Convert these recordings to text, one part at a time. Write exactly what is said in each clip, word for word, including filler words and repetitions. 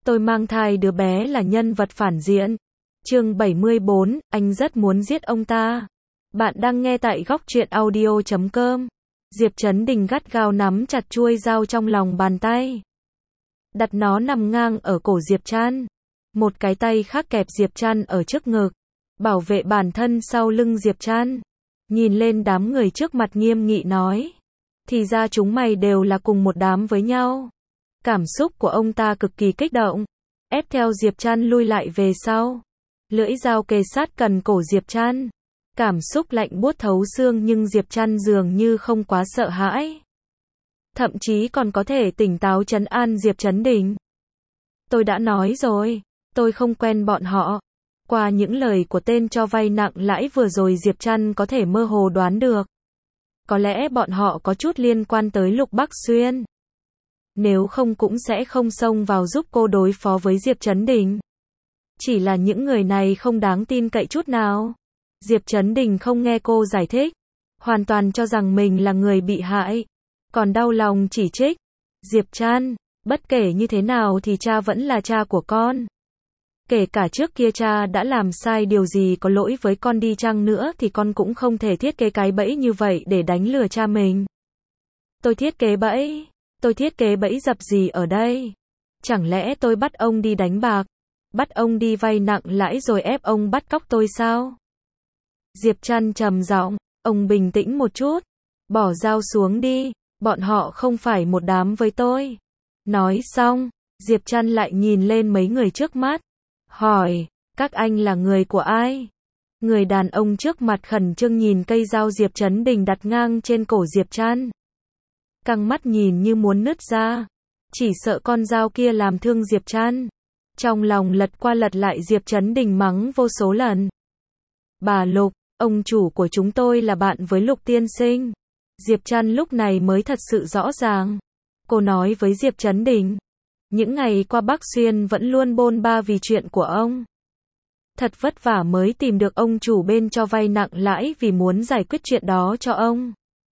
Tôi mang thai đứa bé là nhân vật phản diện. Chương bảy mươi bốn, anh rất muốn giết ông ta. Bạn đang nghe tại góc truyện audio chấm com. Diệp Chấn Đình gắt gao nắm chặt chuôi dao trong lòng bàn tay. Đặt nó nằm ngang ở cổ Diệp Trăn. Một cái tay khác kẹp Diệp Trăn ở trước ngực. Bảo vệ bản thân sau lưng Diệp Trăn. Nhìn lên đám người trước mặt nghiêm nghị nói. Thì ra chúng mày đều là cùng một đám với nhau. Cảm xúc của ông ta cực kỳ kích động. Ép theo Diệp Trăn lui lại về sau. Lưỡi dao kề sát cần cổ Diệp Trăn. Cảm xúc lạnh buốt thấu xương nhưng Diệp Trăn dường như không quá sợ hãi. Thậm chí còn có thể tỉnh táo trấn an Diệp Chấn Đình. Tôi đã nói rồi, tôi không quen bọn họ. Qua những lời của tên cho vay nặng lãi vừa rồi Diệp Trăn có thể mơ hồ đoán được. Có lẽ bọn họ có chút liên quan tới Lục Bắc Xuyên. Nếu không cũng sẽ không xông vào giúp cô đối phó với Diệp Chấn Đình. Chỉ là những người này không đáng tin cậy chút nào. Diệp Chấn Đình không nghe cô giải thích. Hoàn toàn cho rằng mình là người bị hại. Còn đau lòng chỉ trích. Diệp Trăn, bất kể như thế nào thì cha vẫn là cha của con. Kể cả trước kia cha đã làm sai điều gì có lỗi với con đi chăng nữa thì con cũng không thể thiết kế cái bẫy như vậy để đánh lừa cha mình. Tôi thiết kế bẫy? Tôi thiết kế bẫy dập gì ở đây? Chẳng lẽ tôi bắt ông đi đánh bạc? Bắt ông đi vay nặng lãi rồi ép ông bắt cóc tôi sao? Diệp Trăn trầm giọng, ông bình tĩnh một chút. Bỏ dao xuống đi, bọn họ không phải một đám với tôi. Nói xong, Diệp Trăn lại nhìn lên mấy người trước mắt. Hỏi, các anh là người của ai? Người đàn ông trước mặt khẩn trương nhìn cây dao Diệp Chấn Đình đặt ngang trên cổ Diệp Trăn. Căng mắt nhìn như muốn nứt ra. Chỉ sợ con dao kia làm thương Diệp Trăn. Trong lòng lật qua lật lại Diệp Chấn Đình mắng vô số lần. Bà Lục, ông chủ của chúng tôi là bạn với Lục tiên sinh. Diệp Trăn lúc này mới thật sự rõ ràng. Cô nói với Diệp Chấn Đình. Những ngày qua Bắc Xuyên vẫn luôn bôn ba vì chuyện của ông. Thật vất vả mới tìm được ông chủ bên cho vay nặng lãi vì muốn giải quyết chuyện đó cho ông.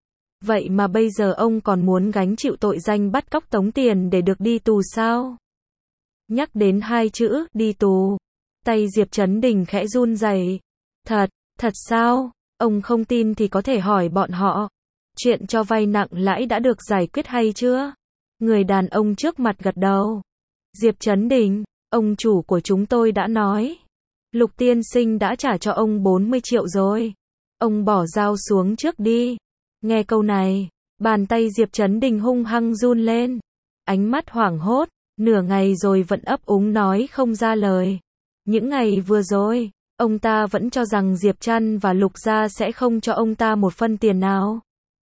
Vậy mà bây giờ ông còn muốn gánh chịu tội danh bắt cóc tống tiền để được đi tù sao? Nhắc đến hai chữ, đi tù. Tay Diệp Chấn Đình khẽ run rẩy. Thật, thật sao? Ông không tin thì có thể hỏi bọn họ. Chuyện cho vay nặng lãi đã được giải quyết hay chưa? Người đàn ông trước mặt gật đầu. Diệp Chấn Đình, ông chủ của chúng tôi đã nói. Lục tiên sinh đã trả cho ông bốn mươi triệu rồi. Ông bỏ dao xuống trước đi. Nghe câu này, bàn tay Diệp Chấn Đình hung hăng run lên. Ánh mắt hoảng hốt, nửa ngày rồi vẫn ấp úng nói không ra lời. Những ngày vừa rồi, ông ta vẫn cho rằng Diệp Trăn và Lục gia sẽ không cho ông ta một phân tiền nào.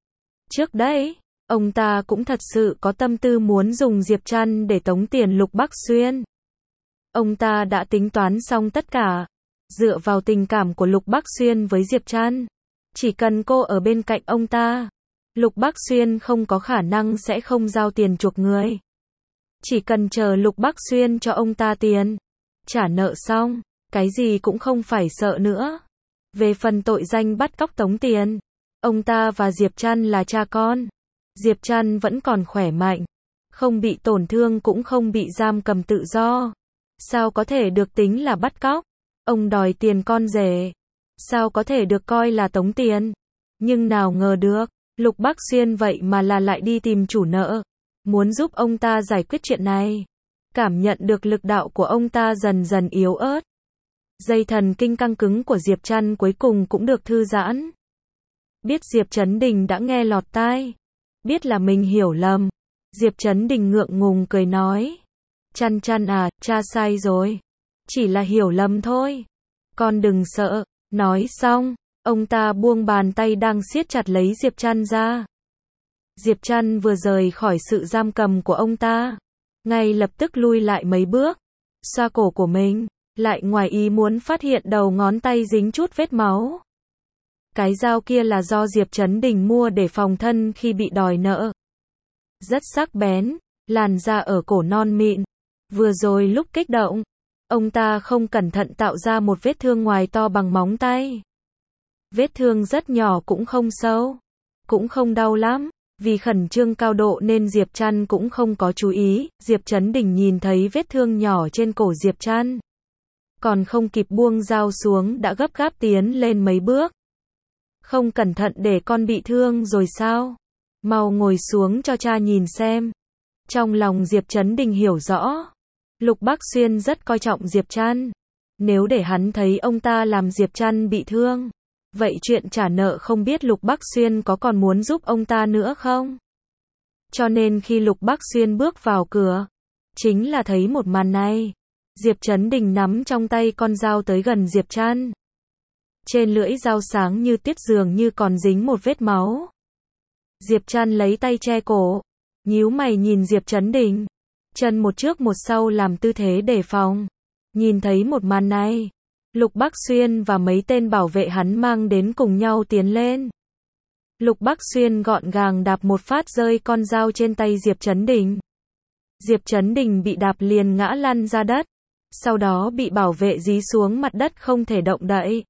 Trước đấy, ông ta cũng thật sự có tâm tư muốn dùng Diệp Trăn để tống tiền Lục Bắc Xuyên. Ông ta đã tính toán xong tất cả. Dựa vào tình cảm của Lục Bắc Xuyên với Diệp Trăn. Chỉ cần cô ở bên cạnh ông ta. Lục Bắc Xuyên không có khả năng sẽ không giao tiền chuộc người. Chỉ cần chờ Lục Bắc Xuyên cho ông ta tiền. Trả nợ xong. Cái gì cũng không phải sợ nữa. Về phần tội danh bắt cóc tống tiền. Ông ta và Diệp Trăn là cha con. Diệp Trăn vẫn còn khỏe mạnh. Không bị tổn thương cũng không bị giam cầm tự do. Sao có thể được tính là bắt cóc? Ông đòi tiền con rể. Sao có thể được coi là tống tiền? Nhưng nào ngờ được, Lục Bắc Xuyên vậy mà là lại đi tìm chủ nợ. Muốn giúp ông ta giải quyết chuyện này. Cảm nhận được lực đạo của ông ta dần dần yếu ớt. Dây thần kinh căng cứng của Diệp Trăn cuối cùng cũng được thư giãn. Biết Diệp Chấn Đình đã nghe lọt tai. Biết là mình hiểu lầm. Diệp Chấn Đình ngượng ngùng cười nói. Trăn Trăn à, cha sai rồi. Chỉ là hiểu lầm thôi. Con đừng sợ. Nói xong, ông ta buông bàn tay đang siết chặt lấy Diệp Trăn ra. Diệp Trăn vừa rời khỏi sự giam cầm của ông ta. Ngay lập tức lui lại mấy bước. Xoa cổ của mình. Lại ngoài ý muốn phát hiện đầu ngón tay dính chút vết máu. Cái dao kia là do Diệp Chấn Đình mua để phòng thân khi bị đòi nợ. Rất sắc bén, làn da ở cổ non mịn. Vừa rồi lúc kích động, ông ta không cẩn thận tạo ra một vết thương ngoài to bằng móng tay. Vết thương rất nhỏ cũng không sâu, cũng không đau lắm. Vì khẩn trương cao độ nên Diệp Trăn cũng không có chú ý, Diệp Chấn Đình nhìn thấy vết thương nhỏ trên cổ Diệp Trăn. Còn không kịp buông dao xuống đã gấp gáp tiến lên mấy bước. Không cẩn thận để con bị thương rồi sao? Mau ngồi xuống cho cha nhìn xem. Trong lòng Diệp Chấn Đình hiểu rõ. Lục Bác Xuyên rất coi trọng Diệp Trăn. Nếu để hắn thấy ông ta làm Diệp Trăn bị thương, vậy chuyện trả nợ không biết Lục Bác Xuyên có còn muốn giúp ông ta nữa không? Cho nên khi Lục Bác Xuyên bước vào cửa, chính là thấy một màn này. Diệp Chấn Đình nắm trong tay con dao tới gần Diệp Trăn. Trên lưỡi dao sáng như tuyết dường như còn dính một vết máu. Diệp Trăn lấy tay che cổ, nhíu mày nhìn Diệp Chấn Đình. Chân một trước một sau làm tư thế đề phòng. Nhìn thấy một màn này, Lục Bác Xuyên và mấy tên bảo vệ hắn mang đến cùng nhau tiến lên. Lục Bác Xuyên gọn gàng đạp một phát rơi con dao trên tay Diệp Chấn Đình. Diệp Chấn Đình bị đạp liền ngã lăn ra đất, sau đó bị bảo vệ dí xuống mặt đất không thể động đậy.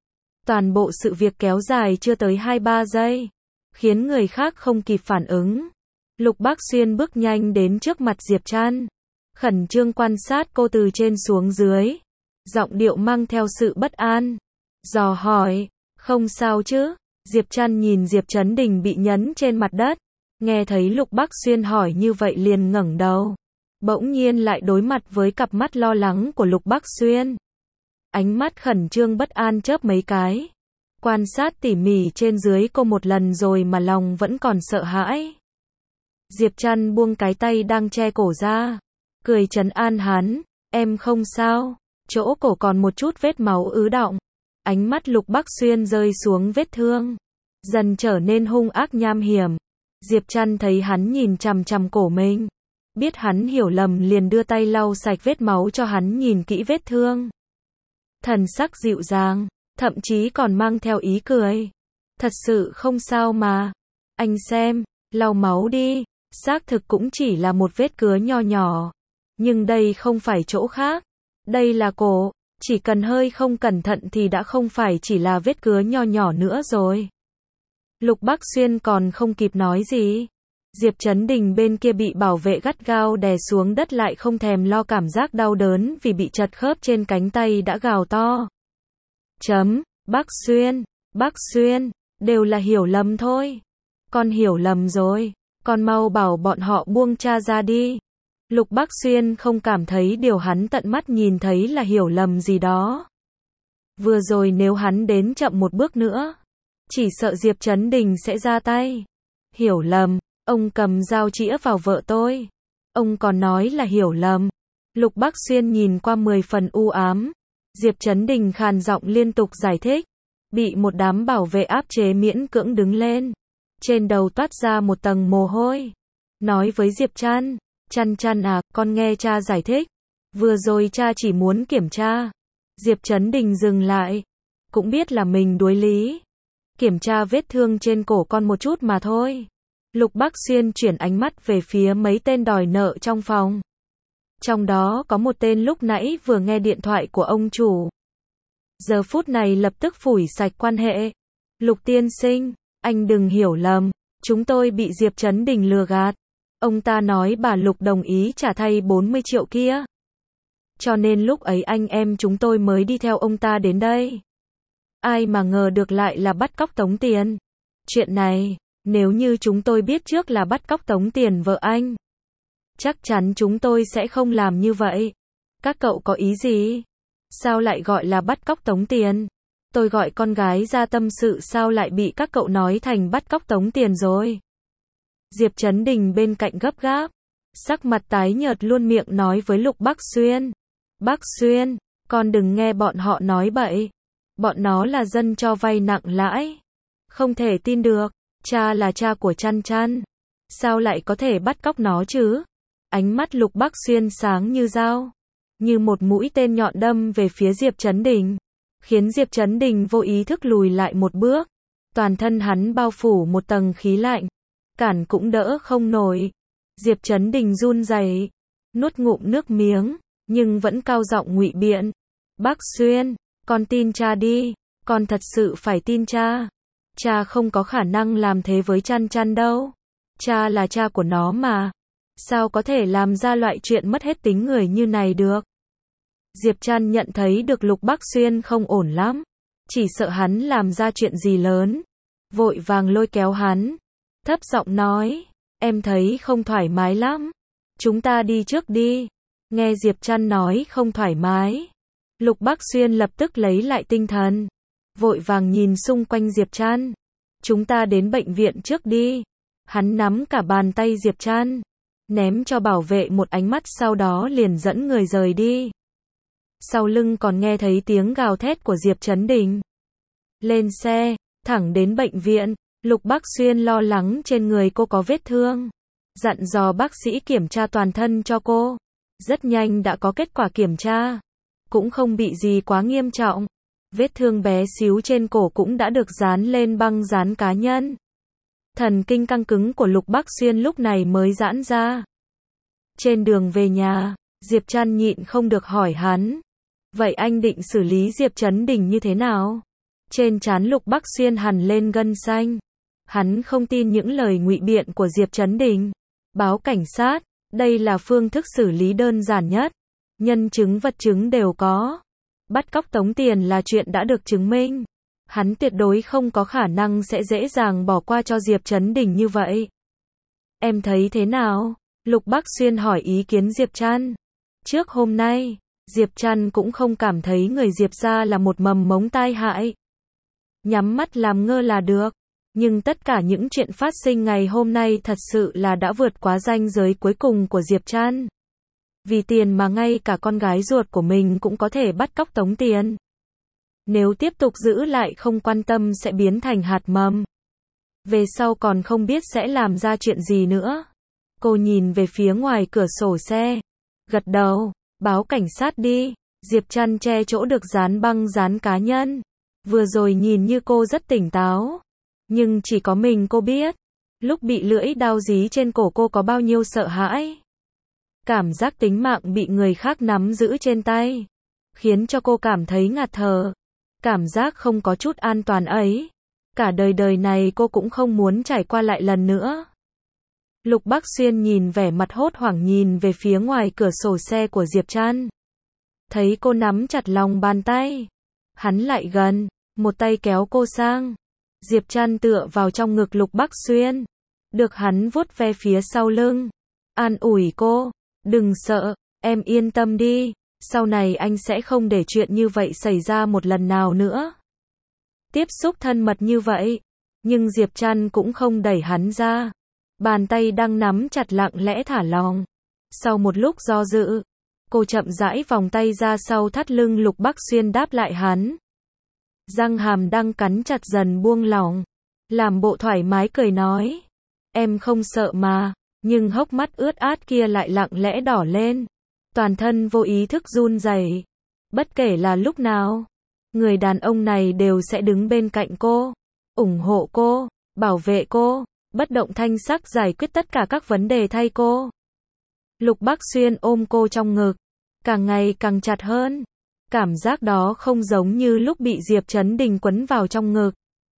Toàn bộ sự việc kéo dài chưa tới hai ba giây, khiến người khác không kịp phản ứng. Lục Bác Xuyên bước nhanh đến trước mặt Diệp Trăn, khẩn trương quan sát cô từ trên xuống dưới, giọng điệu mang theo sự bất an, dò hỏi, không sao chứ? Diệp Trăn nhìn Diệp Chấn Đình bị nhấn trên mặt đất, nghe thấy Lục Bác Xuyên hỏi như vậy liền ngẩng đầu, bỗng nhiên lại đối mặt với cặp mắt lo lắng của Lục Bác Xuyên. Ánh mắt khẩn trương bất an chớp mấy cái, quan sát tỉ mỉ trên dưới cô một lần rồi mà lòng vẫn còn sợ hãi. Diệp Trăn buông cái tay đang che cổ ra, cười trấn an hắn, em không sao, chỗ cổ còn một chút vết máu ứ đọng. Ánh mắt Lục Bác Xuyên rơi xuống vết thương, dần trở nên hung ác nham hiểm. Diệp Trăn thấy hắn nhìn chằm chằm cổ mình, biết hắn hiểu lầm liền đưa tay lau sạch vết máu cho hắn nhìn kỹ vết thương. Thần sắc dịu dàng, thậm chí còn mang theo ý cười. Thật sự không sao mà. Anh xem, lau máu đi. Xác thực cũng chỉ là một vết cứa nho nhỏ. Nhưng đây không phải chỗ khác. Đây là cổ. Chỉ cần hơi không cẩn thận thì đã không phải chỉ là vết cứa nho nhỏ nữa rồi. Lục Bác Xuyên còn không kịp nói gì. Diệp Chấn Đình bên kia bị bảo vệ gắt gao đè xuống đất lại không thèm lo cảm giác đau đớn vì bị chật khớp trên cánh tay đã gào to. Chấm, Bác Xuyên, Bác Xuyên, đều là hiểu lầm thôi. Con hiểu lầm rồi, con mau bảo bọn họ buông cha ra đi. Lục Bác Xuyên không cảm thấy điều hắn tận mắt nhìn thấy là hiểu lầm gì đó. Vừa rồi nếu hắn đến chậm một bước nữa, chỉ sợ Diệp Chấn Đình sẽ ra tay. Hiểu lầm, ông cầm dao chĩa vào vợ tôi. Ông còn nói là hiểu lầm. Lục Bác Xuyên nhìn qua mười phần u ám. Diệp Chấn Đình khàn giọng liên tục giải thích. Bị một đám bảo vệ áp chế miễn cưỡng đứng lên. Trên đầu toát ra một tầng mồ hôi. Nói với Diệp Trăn. Trăn Trăn à, con nghe cha giải thích. Vừa rồi cha chỉ muốn kiểm tra. Diệp Chấn Đình dừng lại. Cũng biết là mình đuối lý. Kiểm tra vết thương trên cổ con một chút mà thôi. Lục Bác Xuyên chuyển ánh mắt về phía mấy tên đòi nợ trong phòng. Trong đó có một tên lúc nãy vừa nghe điện thoại của ông chủ. Giờ phút này lập tức phủi sạch quan hệ. Lục tiên sinh, anh đừng hiểu lầm. Chúng tôi bị Diệp Chấn Đình lừa gạt. Ông ta nói bà Lục đồng ý trả thay bốn mươi triệu kia. Cho nên lúc ấy anh em chúng tôi mới đi theo ông ta đến đây. Ai mà ngờ được lại là bắt cóc tống tiền. Chuyện này, nếu như chúng tôi biết trước là bắt cóc tống tiền vợ anh, chắc chắn chúng tôi sẽ không làm như vậy. Các cậu có ý gì? Sao lại gọi là bắt cóc tống tiền? Tôi gọi con gái ra tâm sự sao lại bị các cậu nói thành bắt cóc tống tiền rồi? Diệp Chấn Đình bên cạnh gấp gáp, sắc mặt tái nhợt luôn miệng nói với Lục Bác Xuyên. Bác Xuyên, con đừng nghe bọn họ nói bậy. Bọn nó là dân cho vay nặng lãi. Không thể tin được, cha là cha của Trăn Trăn. Sao lại có thể bắt cóc nó chứ? Ánh mắt Lục Bác Xuyên sáng như dao, như một mũi tên nhọn đâm về phía Diệp Chấn Đình, khiến Diệp Chấn Đình vô ý thức lùi lại một bước. Toàn thân hắn bao phủ một tầng khí lạnh, cản cũng đỡ không nổi. Diệp Chấn Đình run rẩy, nuốt ngụm nước miếng, nhưng vẫn cao giọng ngụy biện. Bác Xuyên, con tin cha đi, con thật sự phải tin cha. Cha không có khả năng làm thế với Trăn Trăn đâu. Cha là cha của nó mà. Sao có thể làm ra loại chuyện mất hết tính người như này được? Diệp Trăn nhận thấy được Lục Bắc Xuyên không ổn lắm. Chỉ sợ hắn làm ra chuyện gì lớn. Vội vàng lôi kéo hắn. Thấp giọng nói. Em thấy không thoải mái lắm. Chúng ta đi trước đi. Nghe Diệp Trăn nói không thoải mái. Lục Bắc Xuyên lập tức lấy lại tinh thần. Vội vàng nhìn xung quanh Diệp Trăn. Chúng ta đến bệnh viện trước đi. Hắn nắm cả bàn tay Diệp Trăn. Ném cho bảo vệ một ánh mắt sau đó liền dẫn người rời đi. Sau lưng còn nghe thấy tiếng gào thét của Diệp Chấn Đình. Lên xe, thẳng đến bệnh viện. Lục Bắc Xuyên lo lắng trên người cô có vết thương. Dặn dò bác sĩ kiểm tra toàn thân cho cô. Rất nhanh đã có kết quả kiểm tra. Cũng không bị gì quá nghiêm trọng. Vết thương bé xíu trên cổ cũng đã được dán lên băng dán cá nhân. Thần kinh căng cứng của Lục Bắc Xuyên lúc này mới giãn ra. Trên đường về nhà, Diệp Trăn nhịn không được hỏi hắn. Vậy anh định xử lý Diệp Chấn Đình như thế nào? Trên trán Lục Bắc Xuyên hằn lên gân xanh. Hắn không tin những lời ngụy biện của Diệp Chấn Đình. Báo cảnh sát, đây là phương thức xử lý đơn giản nhất. Nhân chứng vật chứng đều có. Bắt cóc tống tiền là chuyện đã được chứng minh. Hắn tuyệt đối không có khả năng sẽ dễ dàng bỏ qua cho Diệp Chấn Đình như vậy. Em thấy thế nào? Lục Bắc Xuyên hỏi ý kiến Diệp Trăn. Trước hôm nay, Diệp Trăn cũng không cảm thấy người Diệp gia là một mầm mống tai hại. Nhắm mắt làm ngơ là được. Nhưng tất cả những chuyện phát sinh ngày hôm nay thật sự là đã vượt quá ranh giới cuối cùng của Diệp Trăn. Vì tiền mà ngay cả con gái ruột của mình cũng có thể bắt cóc tống tiền. Nếu tiếp tục giữ lại không quan tâm sẽ biến thành hạt mầm. Về sau còn không biết sẽ làm ra chuyện gì nữa. Cô nhìn về phía ngoài cửa sổ xe. Gật đầu, báo cảnh sát đi. Diệp Trăn che chỗ được dán băng dán cá nhân. Vừa rồi nhìn như cô rất tỉnh táo. Nhưng chỉ có mình cô biết. Lúc bị lưỡi dao dí trên cổ cô có bao nhiêu sợ hãi. Cảm giác tính mạng bị người khác nắm giữ trên tay. Khiến cho cô cảm thấy ngạt thở. Cảm giác không có chút an toàn ấy. Cả đời đời này cô cũng không muốn trải qua lại lần nữa. Lục Bắc Xuyên nhìn vẻ mặt hốt hoảng nhìn về phía ngoài cửa sổ xe của Diệp Trăn. Thấy cô nắm chặt lòng bàn tay. Hắn lại gần, một tay kéo cô sang. Diệp Trăn tựa vào trong ngực Lục Bắc Xuyên. Được hắn vuốt ve phía sau lưng. An ủi cô. Đừng sợ, em yên tâm đi. Sau này anh sẽ không để chuyện như vậy xảy ra một lần nào nữa. Tiếp xúc thân mật như vậy. Nhưng Diệp Trăn cũng không đẩy hắn ra. Bàn tay đang nắm chặt lặng lẽ thả lỏng. Sau một lúc do dự, cô chậm rãi vòng tay ra sau thắt lưng Lục Bắc Xuyên đáp lại hắn. Răng hàm đang cắn chặt dần buông lỏng. Làm bộ thoải mái cười nói. Em không sợ mà. Nhưng hốc mắt ướt át kia lại lặng lẽ đỏ lên. Toàn thân vô ý thức run rẩy. Bất kể là lúc nào, người đàn ông này đều sẽ đứng bên cạnh cô, ủng hộ cô, bảo vệ cô, bất động thanh sắc giải quyết tất cả các vấn đề thay cô. Lục Bắc Xuyên ôm cô trong ngực, càng ngày càng chặt hơn. Cảm giác đó không giống như lúc bị Diệp Chấn Đình quấn vào trong ngực.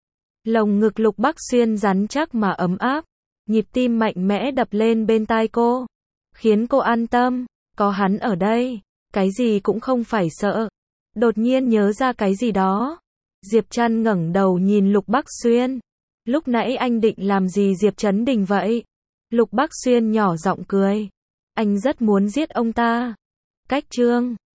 Lồng ngực Lục Bắc Xuyên rắn chắc mà ấm áp, nhịp tim mạnh mẽ đập lên bên tai cô, khiến cô an tâm, có hắn ở đây, cái gì cũng không phải sợ. Đột nhiên nhớ ra cái gì đó, Diệp Trăn ngẩng đầu nhìn Lục Bắc Xuyên. Lúc nãy anh định làm gì Diệp Chấn Đình vậy? Lục Bắc Xuyên nhỏ giọng cười. Anh rất muốn giết ông ta. Cách chương